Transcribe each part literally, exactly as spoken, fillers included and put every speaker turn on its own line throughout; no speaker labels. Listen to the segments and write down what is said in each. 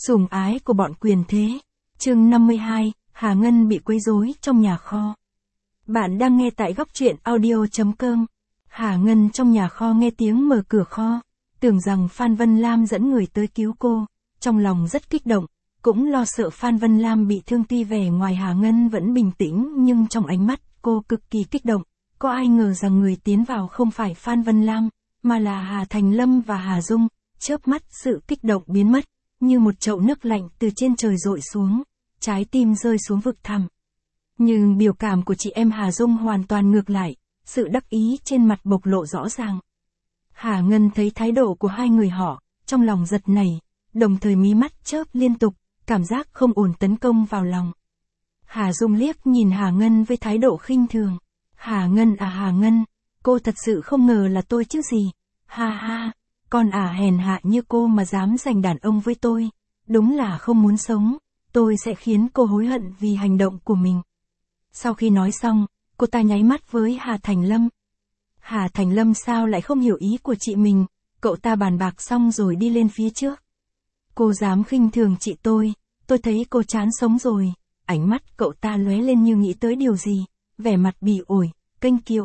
Sủng ái của bọn quyền thế. Chương năm mươi hai, Hà Ngân bị quấy rối trong nhà kho. Bạn đang nghe tại góc truyện audio chấm com. Hà Ngân trong nhà kho nghe tiếng mở cửa kho, tưởng rằng Phan Vân Lam dẫn người tới cứu cô, trong lòng rất kích động, cũng lo sợ Phan Vân Lam bị thương. Tuy vẻ ngoài Hà Ngân vẫn bình tĩnh nhưng trong ánh mắt cô cực kỳ kích động. Có ai ngờ rằng người tiến vào không phải Phan Vân Lam, mà là Hà Thành Lâm và Hà Dung. Chớp mắt sự kích động biến mất, như một chậu nước lạnh từ trên trời dội xuống, trái tim rơi xuống vực thẳm. Nhưng biểu cảm của chị em Hà Dung hoàn toàn ngược lại, sự đắc ý trên mặt bộc lộ rõ ràng. Hà Ngân thấy thái độ của hai người họ, trong lòng giật nảy, đồng thời mí mắt chớp liên tục, cảm giác không ổn tấn công vào lòng. Hà Dung liếc nhìn Hà Ngân với thái độ khinh thường. Hà Ngân à Hà Ngân, cô thật sự không ngờ là tôi chứ gì. Ha ha, con ả hèn hạ như cô mà dám giành đàn ông với tôi, đúng là không muốn sống, tôi sẽ khiến cô hối hận vì hành động của mình. Sau khi nói xong, cô ta nháy mắt với Hà Thành Lâm. Hà Thành Lâm sao lại không hiểu ý của chị mình, cậu ta bàn bạc xong rồi đi lên phía trước. Cô dám khinh thường chị tôi, tôi thấy cô chán sống rồi. Ánh mắt cậu ta lóe lên như nghĩ tới điều gì, vẻ mặt bỉ ổi, kênh kiệu.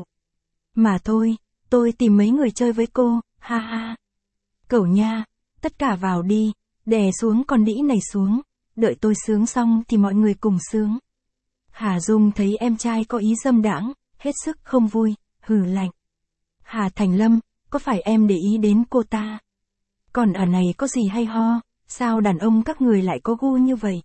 Mà thôi, tôi tìm mấy người chơi với cô, ha ha. Cậu nha, tất cả vào đi, đè xuống con đĩ này xuống, đợi tôi sướng xong thì mọi người cùng sướng. Hà Dung thấy em trai có ý dâm đãng, hết sức không vui, hừ lạnh. Hà Thành Lâm, có phải em để ý đến cô ta? Còn ở này có gì hay ho, sao đàn ông các người lại có gu như vậy?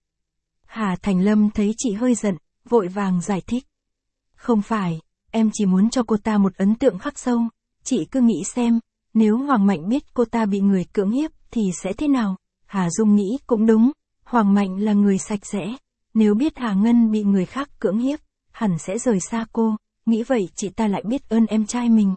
Hà Thành Lâm thấy chị hơi giận, vội vàng giải thích. Không phải, em chỉ muốn cho cô ta một ấn tượng khắc sâu, chị cứ nghĩ xem, nếu Hoàng Mạnh biết cô ta bị người cưỡng hiếp thì sẽ thế nào? Hà Dung nghĩ cũng đúng, Hoàng Mạnh là người sạch sẽ, nếu biết Hà Ngân bị người khác cưỡng hiếp, hẳn sẽ rời xa cô, nghĩ vậy chị ta lại biết ơn em trai mình.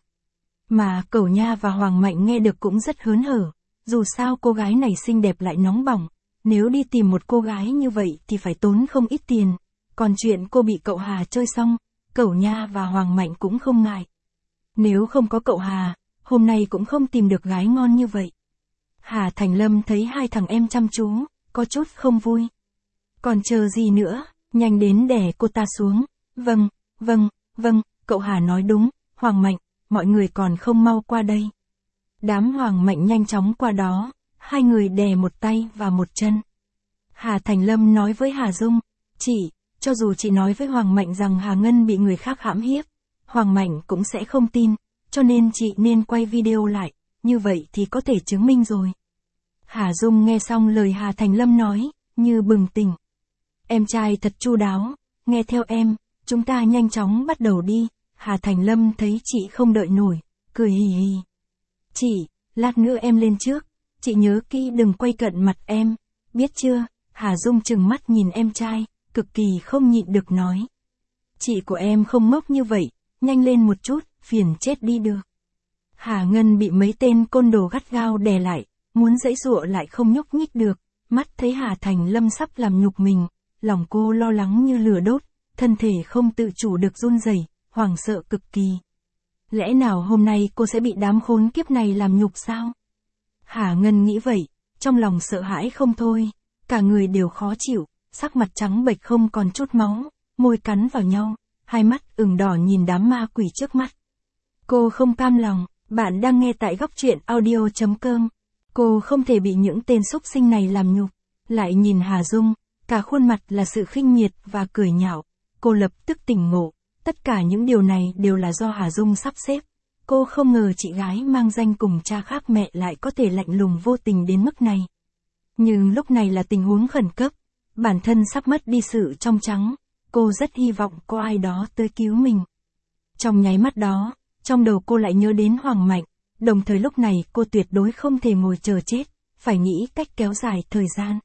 Mà Cẩu Nha và Hoàng Mạnh nghe được cũng rất hớn hở, dù sao cô gái này xinh đẹp lại nóng bỏng, nếu đi tìm một cô gái như vậy thì phải tốn không ít tiền, còn chuyện cô bị cậu Hà chơi xong, Cẩu Nha và Hoàng Mạnh cũng không ngại. Nếu không có cậu Hà, hôm nay cũng không tìm được gái ngon như vậy. Hà Thành Lâm thấy hai thằng em chăm chú, có chút không vui. Còn chờ gì nữa, nhanh đến đè cô ta xuống. Vâng, vâng, vâng, cậu Hà nói đúng, Hoàng Mạnh, mọi người còn không mau qua đây. Đám Hoàng Mạnh nhanh chóng qua đó, hai người đè một tay và một chân. Hà Thành Lâm nói với Hà Dung, chị, cho dù chị nói với Hoàng Mạnh rằng Hà Ngân bị người khác hãm hiếp, Hoàng Mạnh cũng sẽ không tin, cho nên chị nên quay video lại, như vậy thì có thể chứng minh rồi. Hà Dung nghe xong lời Hà Thành Lâm nói, như bừng tỉnh. Em trai thật chu đáo, nghe theo em, chúng ta nhanh chóng bắt đầu đi. Hà Thành Lâm thấy chị không đợi nổi, cười hì hì. Chị, lát nữa em lên trước, chị nhớ kỹ đừng quay cận mặt em, biết chưa? Hà Dung trừng mắt nhìn em trai, cực kỳ không nhịn được nói. Chị của em không ngốc như vậy, nhanh lên một chút, phiền chết đi được. Hà Ngân bị mấy tên côn đồ gắt gao đè lại, muốn giãy giụa lại không nhúc nhích được, mắt thấy Hà Thành Lâm sắp làm nhục mình, lòng cô lo lắng như lửa đốt, thân thể không tự chủ được run rẩy, hoảng sợ cực kỳ. Lẽ nào hôm nay cô sẽ bị đám khốn kiếp này làm nhục sao? Hà Ngân nghĩ vậy, trong lòng sợ hãi không thôi, cả người đều khó chịu, sắc mặt trắng bệch không còn chút máu, môi cắn vào nhau, hai mắt ửng đỏ nhìn đám ma quỷ trước mắt. Cô không cam lòng, bạn đang nghe tại góc truyện audio chấm com. Cô không thể bị những tên xúc sinh này làm nhục, lại nhìn Hà Dung, cả khuôn mặt là sự khinh miệt và cười nhạo, cô lập tức tỉnh ngộ, tất cả những điều này đều là do Hà Dung sắp xếp. Cô không ngờ chị gái mang danh cùng cha khác mẹ lại có thể lạnh lùng vô tình đến mức này. Nhưng lúc này là tình huống khẩn cấp, bản thân sắp mất đi sự trong trắng, cô rất hy vọng có ai đó tới cứu mình. Trong nháy mắt đó, trong đầu cô lại nhớ đến Hoàng Mạnh, đồng thời lúc này cô tuyệt đối không thể ngồi chờ chết, phải nghĩ cách kéo dài thời gian.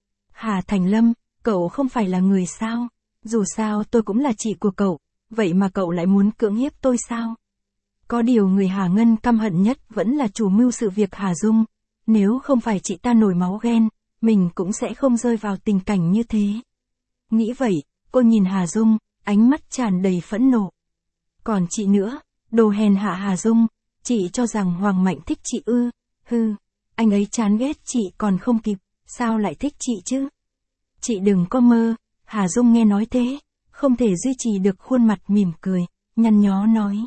Hà Thành Lâm, cậu không phải là người sao? Dù sao tôi cũng là chị của cậu, vậy mà cậu lại muốn cưỡng hiếp tôi sao? Có điều người Hà Ngân căm hận nhất vẫn là chủ mưu sự việc Hà Dung, nếu không phải chị ta nổi máu ghen, mình cũng sẽ không rơi vào tình cảnh như thế. Nghĩ vậy, cô nhìn Hà Dung, ánh mắt tràn đầy phẫn nộ. Còn chị nữa, đồ hèn hạ Hà Dung, chị cho rằng Hoàng Mạnh thích chị ư? Hư, anh ấy chán ghét chị còn không kịp, sao lại thích chị chứ? Chị đừng có mơ. Hà Dung nghe nói thế, không thể duy trì được khuôn mặt mỉm cười, nhăn nhó nói.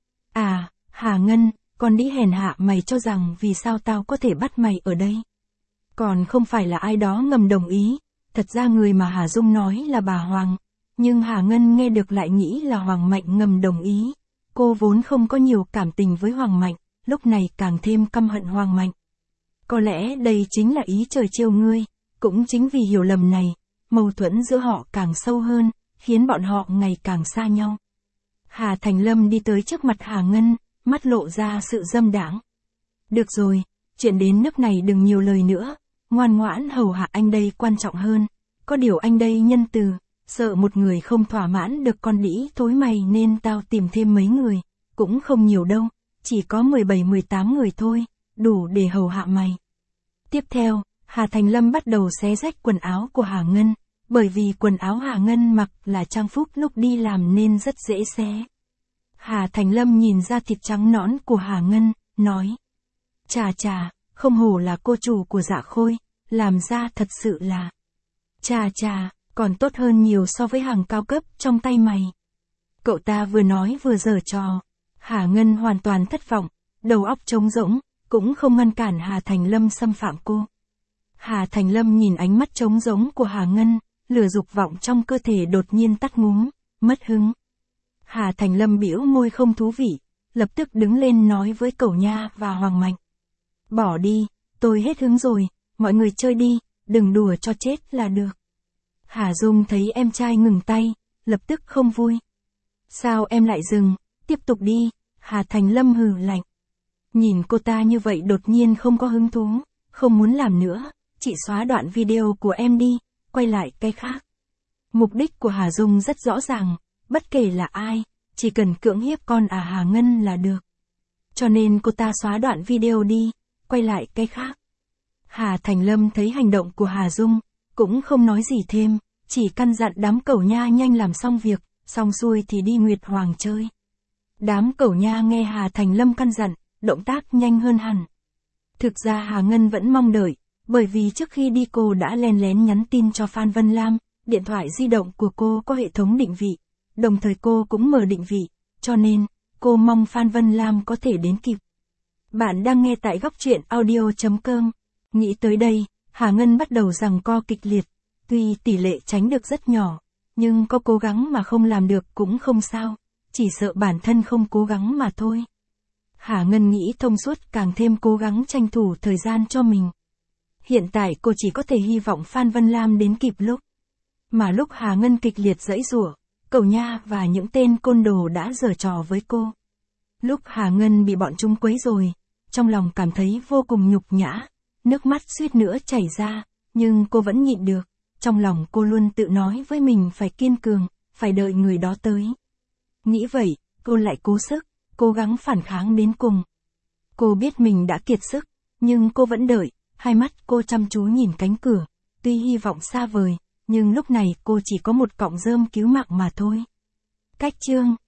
À, Hà Ngân, con đĩ hèn hạ mày cho rằng vì sao tao có thể bắt mày ở đây? Còn không phải là ai đó ngầm đồng ý, thật ra người mà Hà Dung nói là bà Hoàng, nhưng Hà Ngân nghe được lại nghĩ là Hoàng Mạnh ngầm đồng ý. Cô vốn không có nhiều cảm tình với Hoàng Mạnh, lúc này càng thêm căm hận Hoàng Mạnh. Có lẽ đây chính là ý trời trêu ngươi, cũng chính vì hiểu lầm này, mâu thuẫn giữa họ càng sâu hơn, khiến bọn họ ngày càng xa nhau. Hà Thành Lâm đi tới trước mặt Hà Ngân, mắt lộ ra sự dâm đãng. Được rồi, chuyện đến nước này đừng nhiều lời nữa, ngoan ngoãn hầu hạ anh đây quan trọng hơn, có điều anh đây nhân từ, sợ một người không thỏa mãn được con đĩ thối mày nên tao tìm thêm mấy người, cũng không nhiều đâu, chỉ có mười bảy mười tám người thôi, đủ để hầu hạ mày. Tiếp theo, Hà Thành Lâm bắt đầu xé rách quần áo của Hà Ngân, bởi vì quần áo Hà Ngân mặc là trang phục lúc đi làm nên rất dễ xé. Hà Thành Lâm nhìn ra thịt trắng nõn của Hà Ngân, nói. Chà chà, không hổ là cô chủ của Dạ Khôi, làm ra thật sự là. Chà chà, còn tốt hơn nhiều so với hàng cao cấp trong tay mày. Cậu ta vừa nói vừa giở trò. Hà Ngân hoàn toàn thất vọng, đầu óc trống rỗng, cũng không ngăn cản Hà Thành Lâm xâm phạm cô. Hà Thành Lâm nhìn ánh mắt trống rỗng của Hà Ngân, lửa dục vọng trong cơ thể đột nhiên tắt ngúm, mất hứng. Hà Thành Lâm bĩu môi không thú vị, lập tức đứng lên nói với Cẩu Nha và Hoàng Mạnh. Bỏ đi, tôi hết hứng rồi, mọi người chơi đi, đừng đùa cho chết là được. Hà Dung thấy em trai ngừng tay, lập tức không vui. Sao em lại dừng, tiếp tục đi, Hà Thành Lâm hừ lạnh. Nhìn cô ta như vậy đột nhiên không có hứng thú, không muốn làm nữa, chị xóa đoạn video của em đi, quay lại cái khác. Mục đích của Hà Dung rất rõ ràng, bất kể là ai, chỉ cần cưỡng hiếp con à Hà Ngân là được. Cho nên cô ta xóa đoạn video đi, quay lại cái khác. Hà Thành Lâm thấy hành động của Hà Dung, cũng không nói gì thêm, chỉ căn dặn đám Cẩu Nha nhanh làm xong việc, xong xuôi thì đi Nguyệt Hoàng chơi. Đám Cẩu Nha nghe Hà Thành Lâm căn dặn, động tác nhanh hơn hẳn. Thực ra Hà Ngân vẫn mong đợi, bởi vì trước khi đi cô đã len lén nhắn tin cho Phan Vân Lam, điện thoại di động của cô có hệ thống định vị, đồng thời cô cũng mở định vị, cho nên, cô mong Phan Vân Lam có thể đến kịp. Bạn đang nghe tại góc truyện audio chấm com. Nghĩ tới đây, Hà Ngân bắt đầu giằng co kịch liệt, tuy tỷ lệ tránh được rất nhỏ, nhưng có cố gắng mà không làm được cũng không sao, chỉ sợ bản thân không cố gắng mà thôi. Hà Ngân nghĩ thông suốt càng thêm cố gắng tranh thủ thời gian cho mình. Hiện tại cô chỉ có thể hy vọng Phan Vân Lam đến kịp lúc. Mà lúc Hà Ngân kịch liệt giãy giụa, Cẩu Nha và những tên côn đồ đã giở trò với cô. Lúc Hà Ngân bị bọn chúng quấy rồi, trong lòng cảm thấy vô cùng nhục nhã, nước mắt suýt nữa chảy ra, nhưng cô vẫn nhịn được, trong lòng cô luôn tự nói với mình phải kiên cường, phải đợi người đó tới. Nghĩ vậy, cô lại cố sức, cố gắng phản kháng đến cùng. Cô biết mình đã kiệt sức, nhưng cô vẫn đợi, hai mắt cô chăm chú nhìn cánh cửa, tuy hy vọng xa vời, nhưng lúc này cô chỉ có một cọng rơm cứu mạng mà thôi. Cách chương